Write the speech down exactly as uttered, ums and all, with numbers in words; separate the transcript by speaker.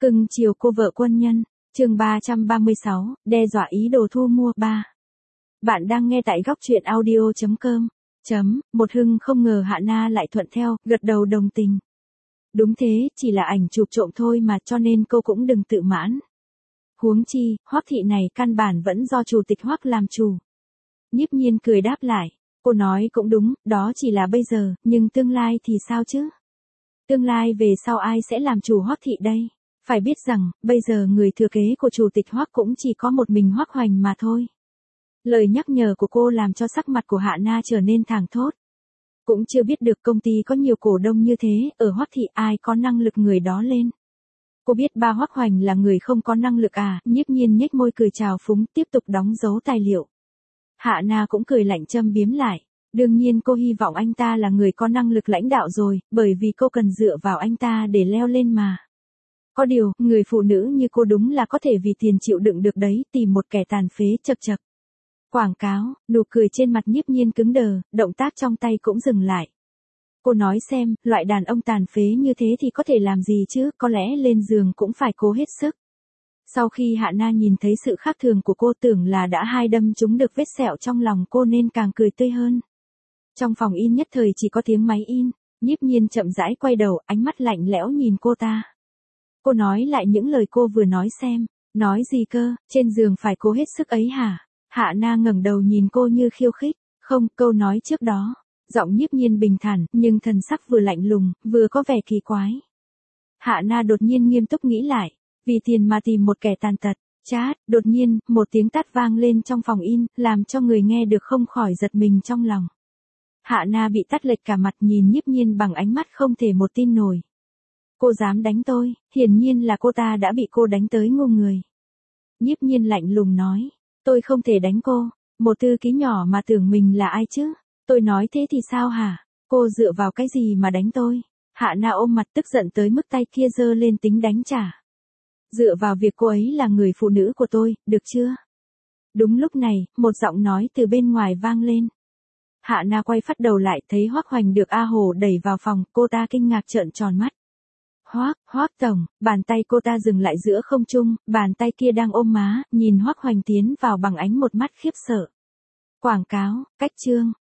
Speaker 1: Cưng chiều cô vợ quân nhân, chương ba trăm ba mươi sáu, đe dọa ý đồ thu mua ba. Bạn đang nghe tại góc truyện audio chấm com. Chấm, một Hưng không ngờ Hạ Na lại thuận theo, gật đầu đồng tình. Đúng thế, chỉ là ảnh chụp trộm thôi mà, cho nên cô cũng đừng tự mãn. Huống chi, Hoắc thị này căn bản vẫn do chủ tịch Hoắc làm chủ. Nhiếp Nhiên cười đáp lại, cô nói cũng đúng, đó chỉ là bây giờ, nhưng tương lai thì sao chứ? Tương lai về sau ai sẽ làm chủ Hoắc thị đây? Phải biết rằng, bây giờ người thừa kế của chủ tịch Hoắc cũng chỉ có một mình Hoắc Hoành mà thôi. Lời nhắc nhở của cô làm cho sắc mặt của Hạ Na trở nên thảng thốt. Cũng chưa biết được công ty có nhiều cổ đông như thế, ở Hoắc thị ai có năng lực người đó lên. Cô biết ba Hoắc Hoành là người không có năng lực à? Nhiếp Nhiên nhếch môi cười chào phúng, tiếp tục đóng dấu tài liệu. Hạ Na cũng cười lạnh châm biếm lại. Đương nhiên cô hy vọng anh ta là người có năng lực lãnh đạo rồi, bởi vì cô cần dựa vào anh ta để leo lên mà. Có điều, người phụ nữ như cô đúng là có thể vì tiền chịu đựng được đấy, tìm một kẻ tàn phế chậc chậc. Quảng cáo, nụ cười trên mặt Nhiếp Nhiên cứng đờ, động tác trong tay cũng dừng lại. Cô nói xem, loại đàn ông tàn phế như thế thì có thể làm gì chứ, có lẽ lên giường cũng phải cố hết sức. Sau khi Hạ Na nhìn thấy sự khác thường của cô tưởng là đã hai đâm trúng được vết sẹo trong lòng cô nên càng cười tươi hơn. Trong phòng in nhất thời chỉ có tiếng máy in, Nhiếp Nhiên chậm rãi quay đầu, ánh mắt lạnh lẽo nhìn cô ta. Cô nói lại những lời cô vừa nói xem, nói gì cơ, trên giường phải cố hết sức ấy hả? Hạ Na ngẩng đầu nhìn cô như khiêu khích, không, câu nói trước đó, giọng Nhiếp Nhiên bình thản, nhưng thần sắc vừa lạnh lùng, vừa có vẻ kỳ quái. Hạ Na đột nhiên nghiêm túc nghĩ lại, vì tiền mà tìm một kẻ tàn tật, chát, đột nhiên, một tiếng tát vang lên trong phòng in, làm cho người nghe được không khỏi giật mình trong lòng. Hạ Na bị tát lệch cả mặt nhìn Nhiếp Nhiên bằng ánh mắt không thể một tin nổi. Cô dám đánh tôi, hiển nhiên là cô ta đã bị cô đánh tới ngu người. Nhiếp Nhiên lạnh lùng nói, tôi không thể đánh cô, một thư ký nhỏ mà tưởng mình là ai chứ, tôi nói thế thì sao hả, cô dựa vào cái gì mà đánh tôi? Hạ Na ôm mặt tức giận tới mức tay kia giơ lên tính đánh trả. Dựa vào việc cô ấy là người phụ nữ của tôi, được chưa? Đúng lúc này, một giọng nói từ bên ngoài vang lên. Hạ Na quay phát đầu lại thấy Hoắc Hoành được A Hồ đẩy vào phòng, cô ta kinh ngạc trợn tròn mắt. Hoắc, Hoắc tổng, bàn tay cô ta dừng lại giữa không trung, bàn tay kia đang ôm má, nhìn Hoắc Hoành tiến vào bằng ánh một mắt khiếp sợ. Quảng cáo, cách chương,